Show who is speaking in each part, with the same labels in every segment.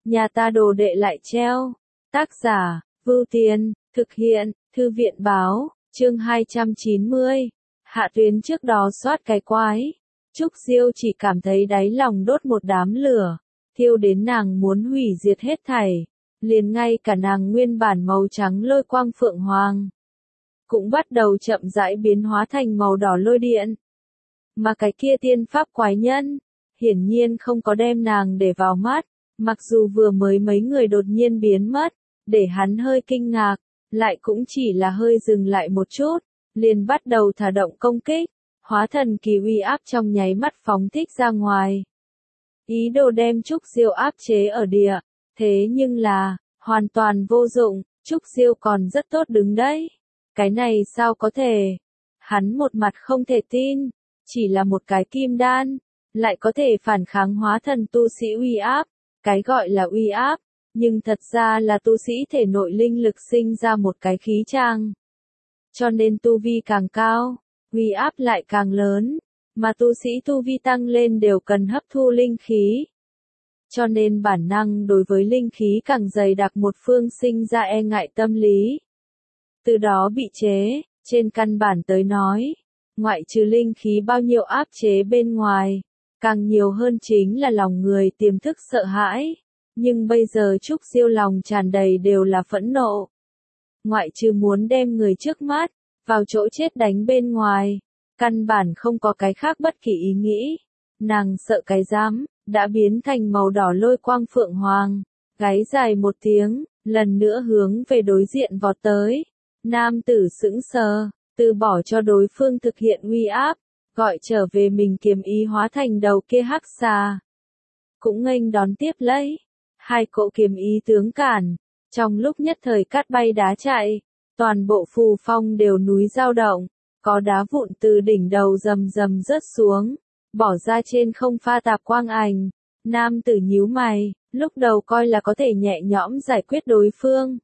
Speaker 1: nhà ta đồ đệ lại treo. Tác giả, Vưu Tiên, thực hiện, Thư viện báo, chương 290. Hạ Tuyến trước đó soát cái quái. Trúc Diêu chỉ cảm thấy đáy lòng đốt một đám lửa, thiêu đến nàng muốn hủy diệt hết thảy. Liền ngay cả nàng nguyên bản màu trắng lôi quang phượng hoàng cũng bắt đầu chậm rãi biến hóa thành màu đỏ lôi điện. Mà cái kia tiên pháp quái nhân, hiển nhiên không có đem nàng để vào mắt, mặc dù vừa mới mấy người đột nhiên biến mất, để hắn hơi kinh ngạc, lại cũng chỉ là hơi dừng lại một chút, liền bắt đầu thả động công kích, hóa thần kỳ uy áp trong nháy mắt phóng thích ra ngoài. Ý đồ đem Trúc Diêu áp chế ở địa, thế nhưng là, hoàn toàn vô dụng, Trúc Diêu còn rất tốt đứng đấy. Cái này sao có thể? Hắn một mặt không thể tin, chỉ là một cái kim đan, lại có thể phản kháng hóa thần tu sĩ uy áp, cái gọi là uy áp, nhưng thật ra là tu sĩ thể nội linh lực sinh ra một cái khí trang. Cho nên tu vi càng cao, uy áp lại càng lớn, mà tu sĩ tu vi tăng lên đều cần hấp thu linh khí. Cho nên bản năng đối với linh khí càng dày đặc một phương sinh ra e ngại tâm lý. Từ đó bị chế, trên căn bản tới nói, ngoại trừ linh khí bao nhiêu áp chế bên ngoài, càng nhiều hơn chính là lòng người tiềm thức sợ hãi. Nhưng bây giờ Trúc Diêu lòng tràn đầy đều là phẫn nộ. Ngoại trừ muốn đem người trước mắt, vào chỗ chết đánh bên ngoài, căn bản không có cái khác bất kỳ ý nghĩ. Nàng sợ cái dám, đã biến thành màu đỏ lôi quang phượng hoàng, gáy dài một tiếng, lần nữa hướng về đối diện vọt tới. Nam tử sững sờ, từ bỏ cho đối phương thực hiện uy áp, gọi trở về mình kiếm ý hóa thành đầu kia hắc xà. Cũng nghênh đón tiếp lấy, hai cỗ kiếm ý tướng cản, trong lúc nhất thời cát bay đá chạy, toàn bộ phù phong đều núi dao động, có đá vụn từ đỉnh đầu rầm rầm rớt xuống, bỏ ra trên không pha tạp quang ảnh. Nam tử nhíu mày, lúc đầu coi là có thể nhẹ nhõm giải quyết đối phương.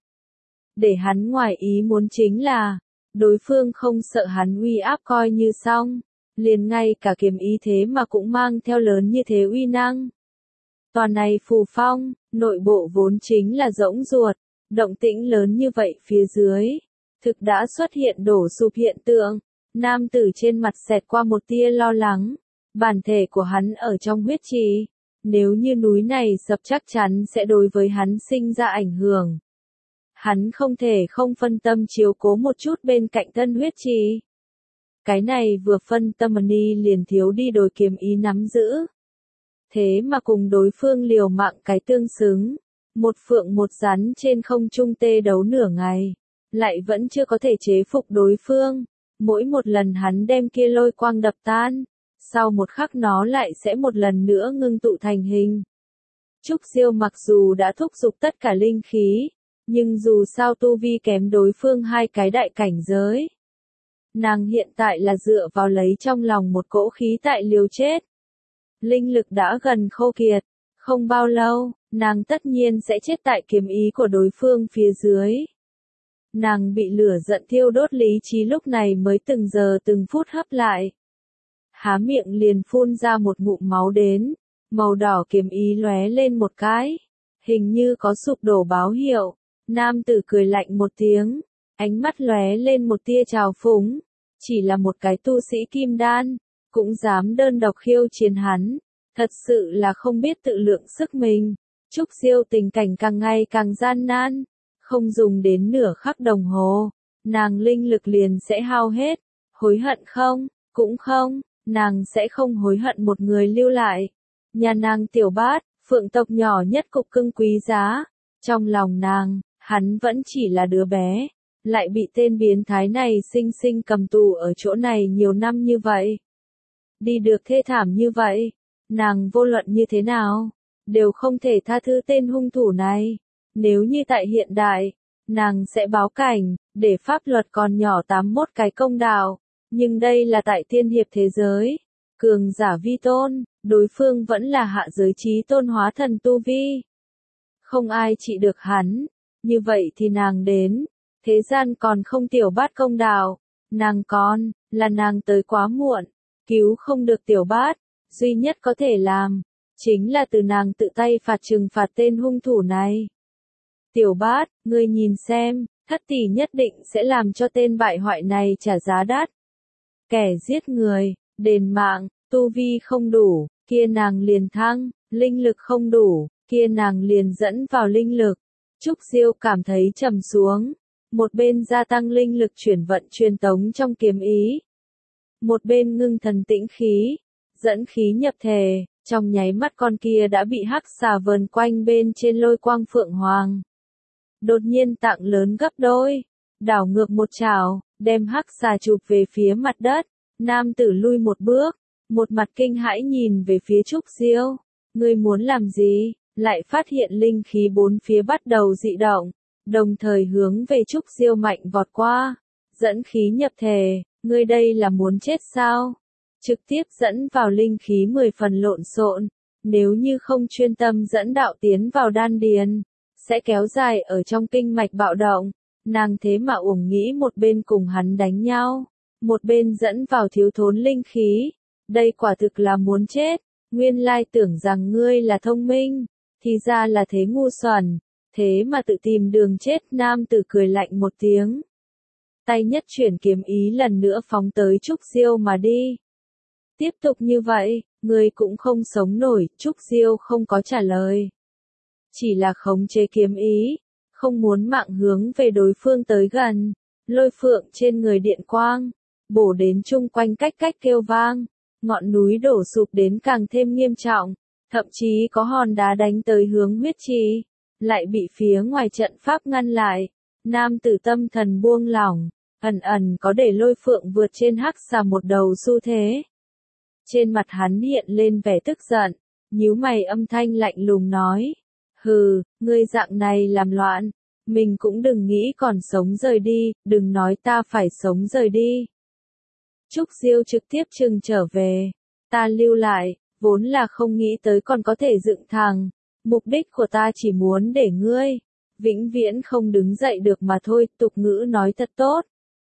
Speaker 1: Để hắn ngoài ý muốn chính là, đối phương không sợ hắn uy áp coi như xong, liền ngay cả kiếm ý thế mà cũng mang theo lớn như thế uy năng. Toàn này phù phong, nội bộ vốn chính là rỗng ruột, động tĩnh lớn như vậy phía dưới, thực đã xuất hiện đổ sụp hiện tượng. Nam tử trên mặt xẹt qua một tia lo lắng, bản thể của hắn ở trong huyết trì, nếu như núi này sập chắc chắn sẽ đối với hắn sinh ra ảnh hưởng. Hắn không thể không phân tâm chiếu cố một chút bên cạnh tân huyết trì. Cái này vừa phân tâm ni liền thiếu đi đôi kiếm ý nắm giữ. Thế mà cùng đối phương liều mạng cái tương xứng, một phượng một rắn trên không trung tê đấu nửa ngày, lại vẫn chưa có thể chế phục đối phương. Mỗi một lần hắn đem kia lôi quang đập tan, sau một khắc nó lại sẽ một lần nữa ngưng tụ thành hình. Trúc Diêu mặc dù đã thúc giục tất cả linh khí, nhưng dù sao tu vi kém đối phương hai cái đại cảnh giới. Nàng hiện tại là dựa vào lấy trong lòng một cỗ khí tại liều chết. Linh lực đã gần khô kiệt, không bao lâu, nàng tất nhiên sẽ chết tại kiếm ý của đối phương phía dưới. Nàng bị lửa giận thiêu đốt lý trí lúc này mới từng giờ từng phút hấp lại. Há miệng liền phun ra một ngụm máu đến, màu đỏ kiếm ý lóe lên một cái, hình như có sụp đổ báo hiệu. Nam tử cười lạnh một tiếng, ánh mắt lóe lên một tia trào phúng, chỉ là một cái tu sĩ kim đan, cũng dám đơn độc khiêu chiến hắn, thật sự là không biết tự lượng sức mình. Trúc Diêu tình cảnh càng ngày càng gian nan, không dùng đến nửa khắc đồng hồ, nàng linh lực liền sẽ hao hết, hối hận không, cũng không, nàng sẽ không hối hận một người lưu lại. Nhà nàng tiểu bát, phượng tộc nhỏ nhất cục cưng quý giá, trong lòng nàng, hắn vẫn chỉ là đứa bé, lại bị tên biến thái này sinh sinh cầm tù ở chỗ này nhiều năm như vậy. Đi được thê thảm như vậy, nàng vô luận như thế nào, đều không thể tha thứ tên hung thủ này. Nếu như tại hiện đại, nàng sẽ báo cảnh, để pháp luật còn nhỏ 81 cái công đạo. Nhưng đây là tại tiên hiệp thế giới, cường giả vi tôn, đối phương vẫn là hạ giới trí tôn hóa thần tu vi. Không ai trị được hắn, như vậy thì nàng đến, thế gian còn không tiểu bát công đạo, nàng còn, là nàng tới quá muộn, cứu không được tiểu bát, duy nhất có thể làm, chính là từ nàng tự tay trừng phạt tên hung thủ này. Tiểu Bát, ngươi nhìn xem, thất tỷ nhất định sẽ làm cho tên bại hoại này trả giá đắt. Kẻ giết người, đền mạng, tu vi không đủ, kia nàng liền thăng, linh lực không đủ, kia nàng liền dẫn vào linh lực. Trúc Diêu cảm thấy trầm xuống, một bên gia tăng linh lực chuyển vận truyền tống trong kiếm ý, một bên ngưng thần tĩnh khí, dẫn khí nhập thể, trong nháy mắt con kia đã bị hắc xà vờn quanh bên trên lôi quang phượng hoàng. Đột nhiên tạng lớn gấp đôi, đảo ngược một chảo, đem hắc xà chụp về phía mặt đất, nam tử lui một bước, một mặt kinh hãi nhìn về phía Trúc Diêu, ngươi muốn làm gì, lại phát hiện linh khí bốn phía bắt đầu dị động, đồng thời hướng về Trúc Diêu mạnh vọt qua, dẫn khí nhập thể, ngươi đây là muốn chết sao? Trực tiếp dẫn vào linh khí 10 phần lộn xộn, nếu như không chuyên tâm dẫn đạo tiến vào đan điền, sẽ kéo dài ở trong kinh mạch bạo động, nàng thế mà uổng nghĩ một bên cùng hắn đánh nhau, một bên dẫn vào thiếu thốn linh khí, đây quả thực là muốn chết, nguyên lai tưởng rằng ngươi là thông minh, thì ra là thế ngu xuẩn, thế mà tự tìm đường chết. Nam tử cười lạnh một tiếng, tay nhất chuyển kiếm ý lần nữa phóng tới Trúc Diêu mà đi. Tiếp tục như vậy, ngươi cũng không sống nổi. Trúc Diêu không có trả lời, chỉ là khống chế kiếm ý, không muốn mạng hướng về đối phương tới gần. Lôi phượng trên người điện quang, bổ đến chung quanh cách cách kêu vang, ngọn núi đổ sụp đến càng thêm nghiêm trọng, thậm chí có hòn đá đánh tới hướng huyết trì, lại bị phía ngoài trận pháp ngăn lại. Nam tử tâm thần buông lỏng, ẩn ẩn có để lôi phượng vượt trên hắc xà một đầu xu thế. Trên mặt hắn hiện lên vẻ tức giận, nhíu mày âm thanh lạnh lùng nói, hừ, ngươi dạng này làm loạn, mình cũng đừng nghĩ còn sống rời đi, đừng nói ta phải sống rời đi. Trúc Diêu trực tiếp trừng trở về, ta lưu lại, vốn là không nghĩ tới còn có thể dựng thẳng, mục đích của ta chỉ muốn để ngươi vĩnh viễn không đứng dậy được mà thôi. Tục ngữ nói thật tốt,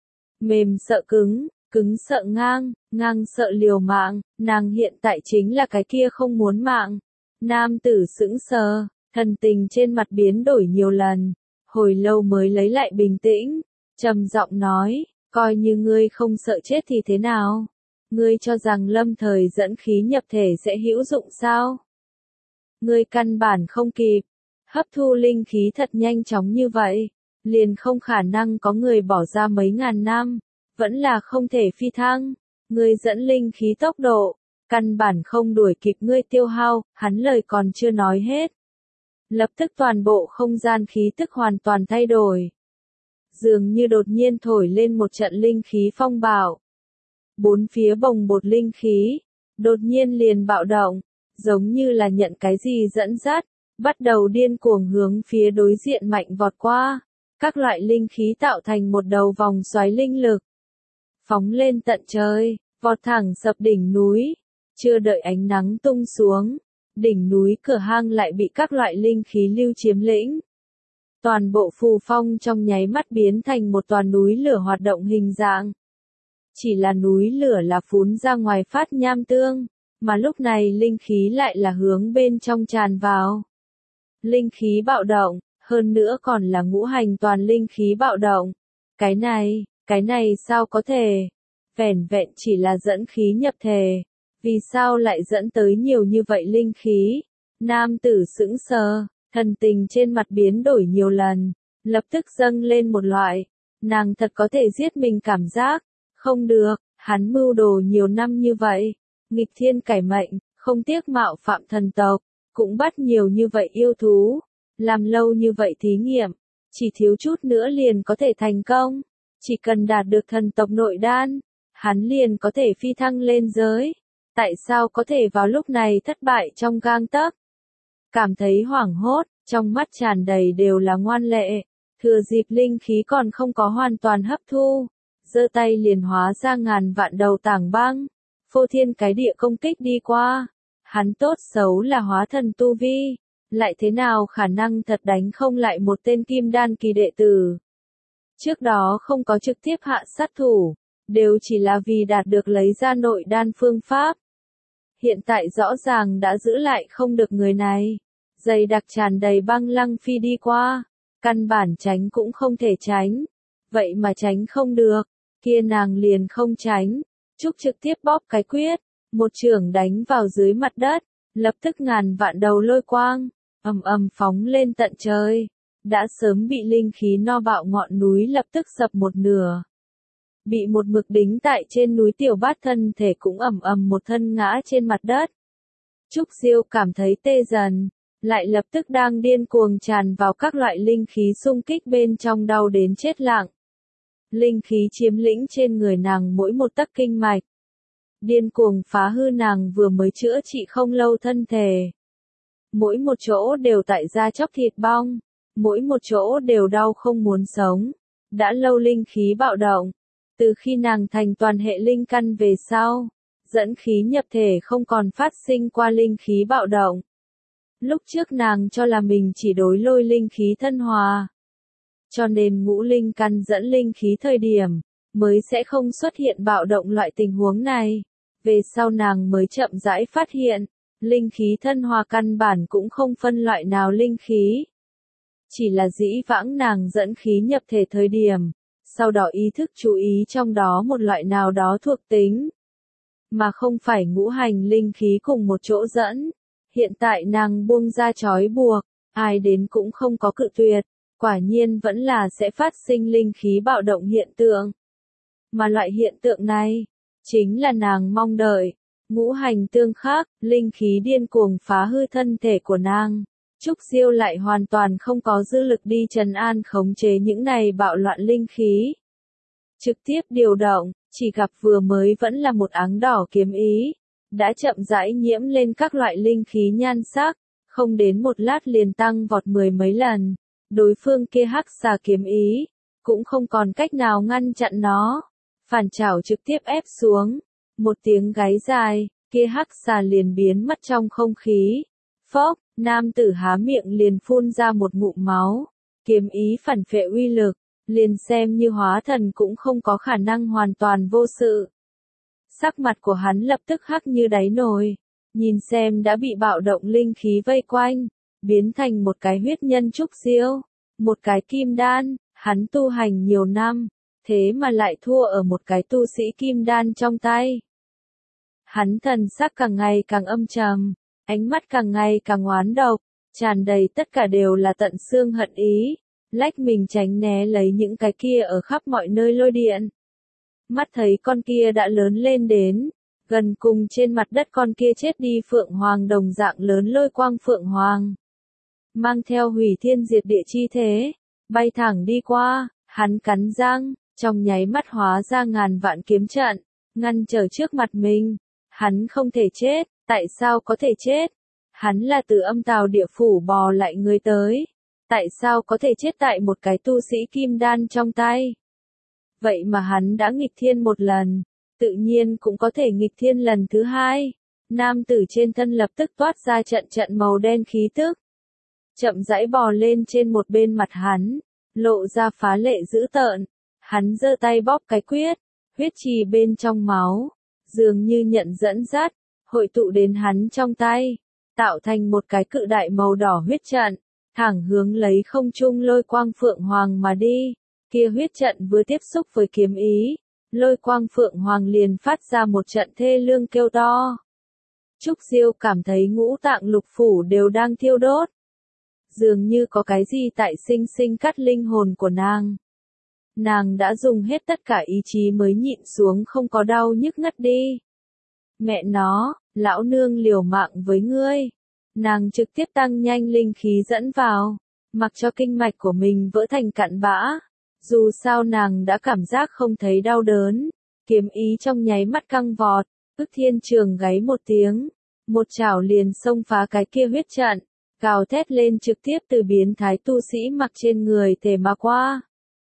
Speaker 1: mềm sợ cứng, cứng sợ ngang, ngang sợ liều mạng, nàng hiện tại chính là cái kia không muốn mạng. Nam tử sững sờ, thần tình trên mặt biến đổi nhiều lần, hồi lâu mới lấy lại bình tĩnh, trầm giọng nói, coi như ngươi không sợ chết thì thế nào? Ngươi cho rằng lâm thời dẫn khí nhập thể sẽ hữu dụng sao? Ngươi căn bản không kịp, hấp thu linh khí thật nhanh chóng như vậy, liền không khả năng có người bỏ ra mấy ngàn năm, vẫn là không thể phi thăng. Ngươi dẫn linh khí tốc độ, căn bản không đuổi kịp ngươi tiêu hao. Hắn lời còn chưa nói hết, lập tức toàn bộ không gian khí tức hoàn toàn thay đổi, dường như đột nhiên thổi lên một trận linh khí phong bạo. Bốn phía bồng bột linh khí, đột nhiên liền bạo động, giống như là nhận cái gì dẫn dắt, bắt đầu điên cuồng hướng phía đối diện mạnh vọt qua. Các loại linh khí tạo thành một đầu vòng xoáy linh lực, phóng lên tận trời, vọt thẳng sập đỉnh núi. Chưa đợi ánh nắng tung xuống, đỉnh núi cửa hang lại bị các loại linh khí lưu chiếm lĩnh. Toàn bộ phù phong trong nháy mắt biến thành một tòa núi lửa hoạt động hình dạng. Chỉ là núi lửa là phún ra ngoài phát nham tương, mà lúc này linh khí lại là hướng bên trong tràn vào. Linh khí bạo động, hơn nữa còn là ngũ hành toàn linh khí bạo động. Cái này sao có thể? Vẻn vẹn chỉ là dẫn khí nhập thể, vì sao lại dẫn tới nhiều như vậy linh khí? Nam tử sững sờ, thần tình trên mặt biến đổi nhiều lần, lập tức dâng lên một loại, nàng thật có thể giết mình cảm giác. Không được, hắn mưu đồ nhiều năm như vậy, nghịch thiên cải mệnh, không tiếc mạo phạm thần tộc, cũng bắt nhiều như vậy yêu thú, làm lâu như vậy thí nghiệm, chỉ thiếu chút nữa liền có thể thành công, chỉ cần đạt được thần tộc nội đan, hắn liền có thể phi thăng lên giới. Tại sao có thể vào lúc này thất bại trong gang tấc? Cảm thấy hoảng hốt, trong mắt tràn đầy đều là ngoan lệ, thừa dịp linh khí còn không có hoàn toàn hấp thu, giơ tay liền hóa ra ngàn vạn đầu tảng băng, phô thiên cái địa công kích đi qua. Hắn tốt xấu là hóa thần tu vi, lại thế nào khả năng thật đánh không lại một tên kim đan kỳ đệ tử. Trước đó không có trực tiếp hạ sát thủ, đều chỉ là vì đạt được lấy ra nội đan phương pháp. hiện tại rõ ràng đã giữ lại không được người này. Dày đặc tràn đầy băng Lăng Phi đi qua, căn bản tránh cũng không thể tránh. Vậy mà tránh không được, kia nàng liền không tránh. Trúc trực tiếp bóp cái quyết, một chưởng đánh vào dưới mặt đất, lập tức ngàn vạn đầu lôi quang, ầm ầm phóng lên tận trời. Đã sớm bị linh khí no bạo ngọn núi lập tức sập một nửa. Bị một mực đính tại trên núi Tiểu Bát thân thể cũng ầm ầm một thân ngã trên mặt đất. Trúc Diêu cảm thấy tê dần, lại lập tức đang điên cuồng tràn vào các loại linh khí xung kích bên trong, đau đến chết lặng. Linh khí chiếm lĩnh trên người nàng mỗi một tấc kinh mạch. Điên cuồng phá hư nàng vừa mới chữa trị không lâu thân thể. Mỗi một chỗ đều tại da chóc thịt bong, mỗi một chỗ đều đau không muốn sống. Đã lâu linh khí bạo động, từ khi nàng thành toàn hệ linh căn về sau, dẫn khí nhập thể không còn phát sinh qua linh khí bạo động. Lúc trước nàng cho là mình chỉ đối lôi linh khí thân hòa, cho nên ngũ linh căn dẫn linh khí thời điểm, mới sẽ không xuất hiện bạo động loại tình huống này. Về sau nàng mới chậm rãi phát hiện, linh khí thân hòa căn bản cũng không phân loại nào linh khí. Chỉ là dĩ vãng nàng dẫn khí nhập thể thời điểm, sau đó ý thức chú ý trong đó một loại nào đó thuộc tính, mà không phải ngũ hành linh khí cùng một chỗ dẫn. Hiện tại nàng buông ra trói buộc, ai đến cũng không có cự tuyệt, quả nhiên vẫn là sẽ phát sinh linh khí bạo động hiện tượng. Mà loại hiện tượng này, chính là nàng mong đợi. Ngũ hành tương khắc, linh khí điên cuồng phá hư thân thể của nàng. Trúc Diêu lại hoàn toàn không có dư lực đi trấn an khống chế những này bạo loạn linh khí. Trực tiếp điều động, chỉ gặp vừa mới vẫn là một áng đỏ kiếm ý, đã chậm rãi nhiễm lên các loại linh khí nhan sắc, không đến một lát liền tăng vọt mười mấy lần. Đối phương kia hắc xà kiếm ý, cũng không còn cách nào ngăn chặn nó. Phản chảo trực tiếp ép xuống, một tiếng gáy dài, kia hắc xà liền biến mất trong không khí. Phốc, nam tử há miệng liền phun ra một ngụm máu. Kiếm ý phản phệ uy lực, liền xem như hóa thần cũng không có khả năng hoàn toàn vô sự. Sắc mặt của hắn lập tức hắc như đáy nồi, nhìn xem đã bị bạo động linh khí vây quanh, biến thành một cái huyết nhân Trúc Diêu, một cái kim đan. Hắn tu hành nhiều năm, thế mà lại thua ở một cái tu sĩ kim đan trong tay. Hắn thần sắc càng ngày càng âm trầm, ánh mắt càng ngày càng oán độc, tràn đầy tất cả đều là tận xương hận ý, lách mình tránh né lấy những cái kia ở khắp mọi nơi lôi điện. Mắt thấy con kia đã lớn lên đến, gần cùng trên mặt đất con kia chết đi phượng hoàng đồng dạng lớn lôi quang phượng hoàng. Mang theo hủy thiên diệt địa chi thế, bay thẳng đi qua, hắn cắn răng, trong nháy mắt hóa ra ngàn vạn kiếm trận, ngăn trở trước mặt mình. Hắn không thể chết, tại sao có thể chết? Hắn là từ âm tào địa phủ bò lại người tới. Tại sao có thể chết tại một cái tu sĩ kim đan trong tay? Vậy mà hắn đã nghịch thiên một lần, tự nhiên cũng có thể nghịch thiên lần thứ hai. Nam tử trên thân lập tức toát ra trận trận màu đen khí tức. Chậm rãi bò lên trên một bên mặt hắn, lộ ra phá lệ dữ tợn. Hắn giơ tay bóp cái quyết, huyết trì bên trong máu, dường như nhận dẫn dắt, hội tụ đến hắn trong tay, tạo thành một cái cự đại màu đỏ huyết trận, thẳng hướng lấy không trung lôi quang phượng hoàng mà đi. Kia huyết trận vừa tiếp xúc với kiếm ý, lôi quang phượng hoàng liền phát ra một trận thê lương kêu to. Trúc Diêu cảm thấy ngũ tạng lục phủ đều đang thiêu đốt. Dường như có cái gì tại sinh sinh cắt linh hồn của nàng. Nàng đã dùng hết tất cả ý chí mới nhịn xuống không có đau nhức ngất đi. Mẹ nó, lão nương liều mạng với ngươi. Nàng trực tiếp tăng nhanh linh khí dẫn vào, mặc cho kinh mạch của mình vỡ thành cặn bã. Dù sao nàng đã cảm giác không thấy đau đớn, kiếm ý trong nháy mắt căng vọt, ức thiên trường gáy một tiếng, một chảo liền xông phá cái kia huyết trận, gào thét lên trực tiếp từ biến thái tu sĩ mặc trên người thể mà qua.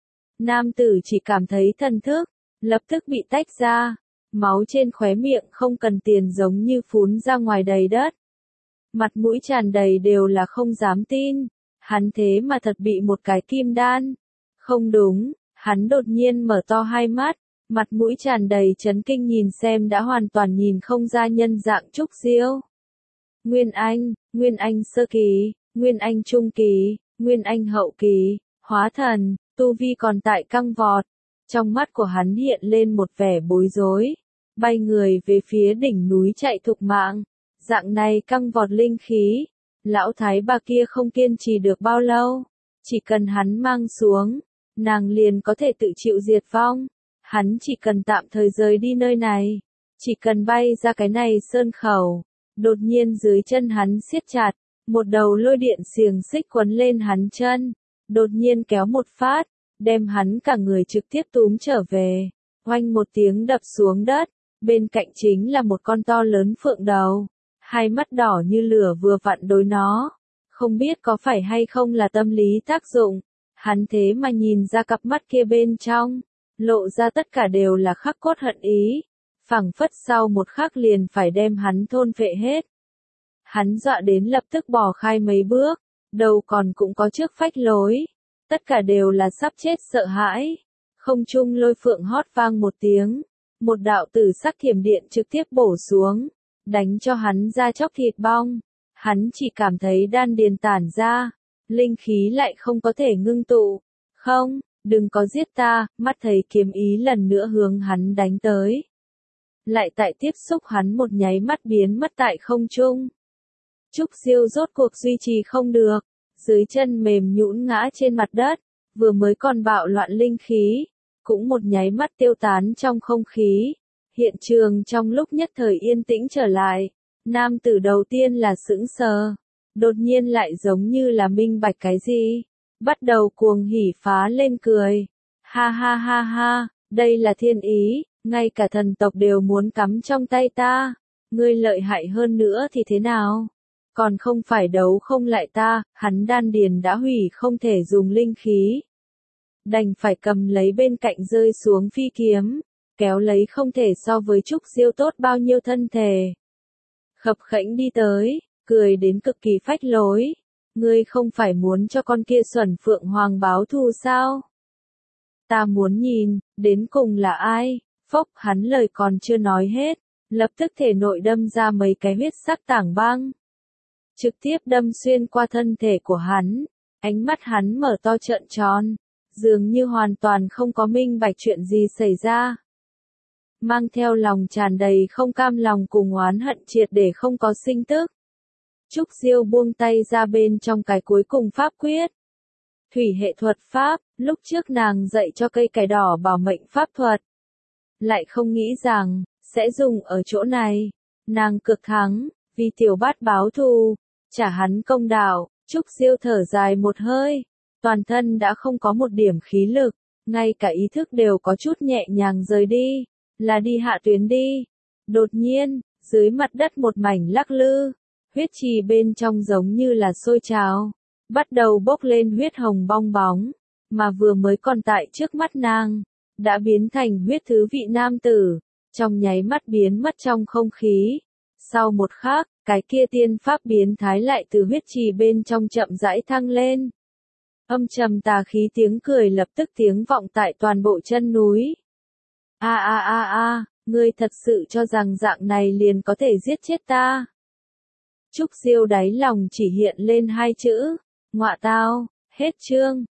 Speaker 1: Nam tử chỉ cảm thấy thần thức, lập tức bị tách ra, máu trên khóe miệng không cần tiền giống như phún ra ngoài đầy đất. Mặt mũi tràn đầy đều là không dám tin, hắn thế mà thật bị một cái kim đan. Không đúng, hắn đột nhiên mở to hai mắt, mặt mũi tràn đầy chấn kinh nhìn xem đã hoàn toàn nhìn không ra nhân dạng Trúc Diêu. Nguyên Anh sơ kỳ, Nguyên Anh trung kỳ, Nguyên Anh hậu kỳ, hóa thần, tu vi còn tại căng vọt. Trong mắt của hắn hiện lên một vẻ bối rối, bay người về phía đỉnh núi chạy thục mạng. Dạng này căng vọt linh khí, lão thái bà kia không kiên trì được bao lâu, chỉ cần hắn mang xuống, nàng liền có thể tự chịu diệt vong. Hắn chỉ cần tạm thời rời đi nơi này, chỉ cần bay ra cái này sơn khẩu. Đột nhiên dưới chân hắn siết chặt, một đầu lôi điện xiềng xích quấn lên hắn chân, đột nhiên kéo một phát, đem hắn cả người trực tiếp túm trở về, oanh một tiếng đập xuống đất, bên cạnh chính là một con to lớn phượng đầu, hai mắt đỏ như lửa vừa vặn đối nó, không biết có phải hay không là tâm lý tác dụng, hắn thế mà nhìn ra cặp mắt kia bên trong, lộ ra tất cả đều là khắc cốt hận ý, phảng phất sau một khắc liền phải đem hắn thôn phệ hết. Hắn dọa đến lập tức bỏ khai mấy bước, đầu còn cũng có trước phách lối, tất cả đều là sắp chết sợ hãi. Không trung lôi phượng hót vang một tiếng, một đạo tử sắc thiểm điện trực tiếp bổ xuống, đánh cho hắn ra chóc thịt bong. Hắn chỉ cảm thấy đan điền tản ra, linh khí lại không có thể ngưng tụ. Không, đừng có giết ta, mắt thấy kiếm ý lần nữa hướng hắn đánh tới. Lại tại tiếp xúc hắn một nháy mắt biến mất tại không trung. Trúc Diêu rốt cuộc duy trì không được, dưới chân mềm nhũn ngã trên mặt đất, vừa mới còn bạo loạn linh khí, cũng một nháy mắt tiêu tán trong không khí. Hiện trường trong lúc nhất thời yên tĩnh trở lại, nam tử đầu tiên là sững sờ, đột nhiên lại giống như là minh bạch cái gì, bắt đầu cuồng hỉ phá lên cười. Ha ha ha ha, đây là thiên ý, ngay cả thần tộc đều muốn cắm trong tay ta, ngươi lợi hại hơn nữa thì thế nào? Còn không phải đấu không lại ta, hắn đan điền đã hủy không thể dùng linh khí. Đành phải cầm lấy bên cạnh rơi xuống phi kiếm, kéo lấy không thể so với Trúc Diêu tốt bao nhiêu thân thể. Khập khẽnh đi tới, cười đến cực kỳ phách lối. Ngươi không phải muốn cho con kia xuẩn phượng hoàng báo thù sao? Ta muốn nhìn, đến cùng là ai? Phốc, hắn lời còn chưa nói hết, lập tức thể nội đâm ra mấy cái huyết sắc tảng băng. Trực tiếp đâm xuyên qua thân thể của hắn, ánh mắt hắn mở to trợn tròn, dường như hoàn toàn không có minh bạch chuyện gì xảy ra. Mang theo lòng tràn đầy không cam lòng cùng oán hận triệt để không có sinh tức. Trúc Diêu buông tay ra bên trong cái cuối cùng pháp quyết. Thủy hệ thuật pháp, lúc trước nàng dạy cho cây cải đỏ bảo mệnh pháp thuật. Lại không nghĩ rằng, sẽ dùng ở chỗ này. Nàng cực thắng, vì tiểu bát báo thù, trả hắn công đạo. Trúc Diêu thở dài một hơi, toàn thân đã không có một điểm khí lực, ngay cả ý thức đều có chút nhẹ nhàng rời đi, là đi hạ tuyến đi. Đột nhiên, dưới mặt đất một mảnh lắc lư, huyết trì bên trong giống như là sôi trào, bắt đầu bốc lên huyết hồng bong bóng, mà vừa mới còn tại trước mắt nàng, đã biến thành huyết thứ vị nam tử, trong nháy mắt biến mất trong không khí. Sau một khắc, cái kia tiên pháp biến thái lại từ huyết trì bên trong chậm rãi thăng lên. Âm trầm tà khí tiếng cười lập tức tiếng vọng tại toàn bộ chân núi. A a a a, ngươi thật sự cho rằng dạng này liền có thể giết chết ta? Trúc Diêu đáy lòng chỉ hiện lên hai chữ, ngọa tao, hết chương.